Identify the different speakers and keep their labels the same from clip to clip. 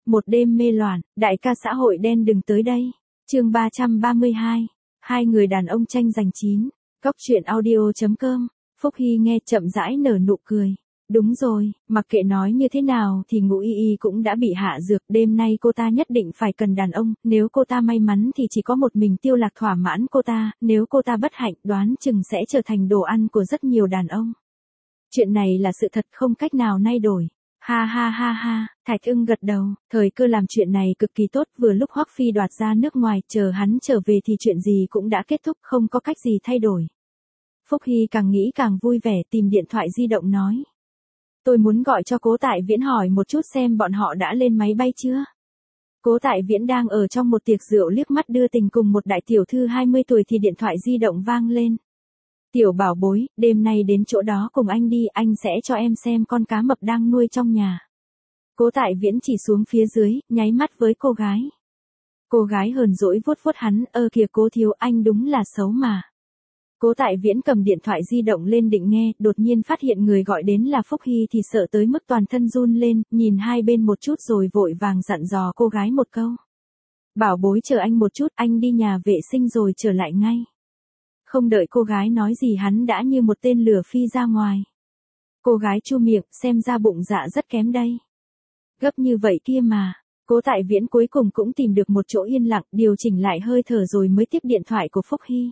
Speaker 1: Một đêm mê loạn, đại ca xã hội đen đừng tới đây. Chương 332. Hai người đàn ông tranh giành chín. Góc truyện audio.com. Phúc Hy nghe chậm rãi nở nụ cười. Đúng rồi, mặc kệ nói như thế nào thì Ngũ Y Y cũng đã bị hạ dược, đêm nay cô ta nhất định phải cần đàn ông, nếu cô ta may mắn thì chỉ có một mình Tiêu Lạc thỏa mãn cô ta, nếu cô ta bất hạnh đoán chừng sẽ trở thành đồ ăn của rất nhiều đàn ông. Chuyện này là sự thật không cách nào nay đổi. Ha ha ha ha, Thạch Ưng gật đầu, thời cơ làm chuyện này cực kỳ tốt, vừa lúc Hoắc Phi đoạt ra nước ngoài, chờ hắn trở về thì chuyện gì cũng đã kết thúc, không có cách gì thay đổi. Phúc Hy càng nghĩ càng vui vẻ, tìm điện thoại di động nói. Tôi muốn gọi cho Cố Tại Viễn hỏi một chút xem bọn họ đã lên máy bay chưa. Cố Tại Viễn đang ở trong một tiệc rượu liếc mắt đưa tình cùng một đại tiểu thư 20 tuổi thì điện thoại di động vang lên. Tiểu bảo bối, đêm nay đến chỗ đó cùng anh đi, anh sẽ cho em xem con cá mập đang nuôi trong nhà. Cố Tại Viễn chỉ xuống phía dưới, nháy mắt với cô gái. Cô gái hờn dỗi vuốt vuốt hắn, kìa Cố thiếu, anh đúng là xấu mà. Cố Tại Viễn cầm điện thoại di động lên định nghe, đột nhiên phát hiện người gọi đến là Phúc Hy thì sợ tới mức toàn thân run lên, nhìn hai bên một chút rồi vội vàng dặn dò cô gái một câu. Bảo bối chờ anh một chút, anh đi nhà vệ sinh rồi trở lại ngay. Không đợi cô gái nói gì hắn đã như một tên lửa phi ra ngoài. Cô gái chu miệng, xem ra bụng dạ rất kém đây. Gấp như vậy kia mà. Cố Tại Viễn cuối cùng cũng tìm được một chỗ yên lặng, điều chỉnh lại hơi thở rồi mới tiếp điện thoại của Phúc Hy.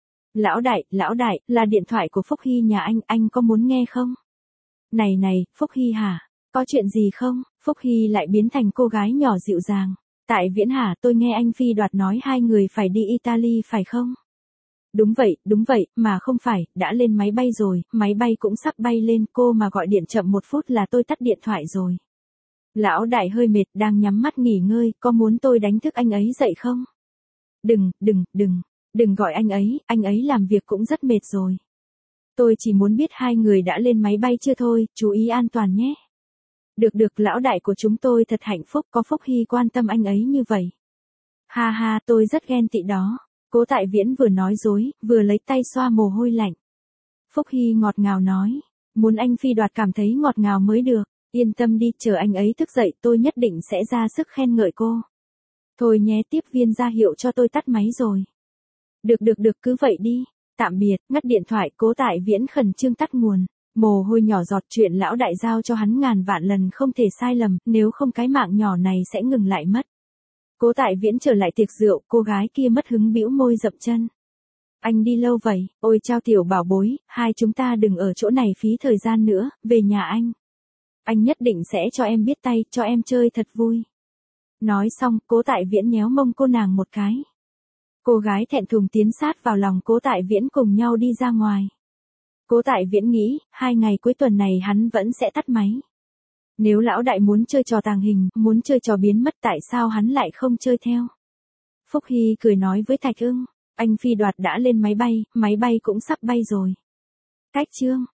Speaker 1: Lão đại, là điện thoại của Phúc Hy nhà anh có muốn nghe không? Này, Phúc Hy hả? Có chuyện gì không? Phúc Hy lại biến thành cô gái nhỏ dịu dàng. Tại Viễn hả, tôi nghe anh Phi Đoạt nói hai người phải đi Italy phải không? Đúng vậy, mà không phải, đã lên máy bay rồi, máy bay cũng sắp bay lên, cô mà gọi điện chậm một phút là tôi tắt điện thoại rồi. Lão đại hơi mệt, đang nhắm mắt nghỉ ngơi, có muốn tôi đánh thức anh ấy dậy không? Đừng gọi anh ấy làm việc cũng rất mệt rồi. Tôi chỉ muốn biết hai người đã lên máy bay chưa thôi, chú ý an toàn nhé. Được, lão đại của chúng tôi thật hạnh phúc, có Phúc Hy quan tâm anh ấy như vậy. Ha ha, tôi rất ghen tị đó. Cố Tại Viễn vừa nói dối, vừa lấy tay xoa mồ hôi lạnh. Phúc Hy ngọt ngào nói, muốn anh Phi Đoạt cảm thấy ngọt ngào mới được, yên tâm đi, chờ anh ấy thức dậy tôi nhất định sẽ ra sức khen ngợi cô. Thôi nhé, tiếp viên ra hiệu cho tôi tắt máy rồi. Được, cứ vậy đi. Tạm biệt, ngắt điện thoại, Cố Tại Viễn khẩn trương tắt nguồn. Mồ hôi nhỏ giọt, chuyện lão đại giao cho hắn ngàn vạn lần không thể sai lầm, nếu không cái mạng nhỏ này sẽ ngừng lại mất. Cố Tại Viễn trở lại tiệc rượu, cô gái kia mất hứng bĩu môi dậm chân. Anh đi lâu vậy, ôi chao tiểu bảo bối, hai chúng ta đừng ở chỗ này phí thời gian nữa, về nhà anh. Anh nhất định sẽ cho em biết tay, cho em chơi thật vui. Nói xong, Cố Tại Viễn nhéo mông cô nàng một cái. Cô gái thẹn thùng tiến sát vào lòng Cố Tại Viễn cùng nhau đi ra ngoài. Cố Tại Viễn nghĩ, 2 ngày cuối tuần này hắn vẫn sẽ tắt máy. Nếu lão đại muốn chơi trò tàng hình, muốn chơi trò biến mất tại sao hắn lại không chơi theo. Phúc Hy cười nói với Thạch Ưng, anh Phi Đoạt đã lên máy bay cũng sắp bay rồi. Cách chương.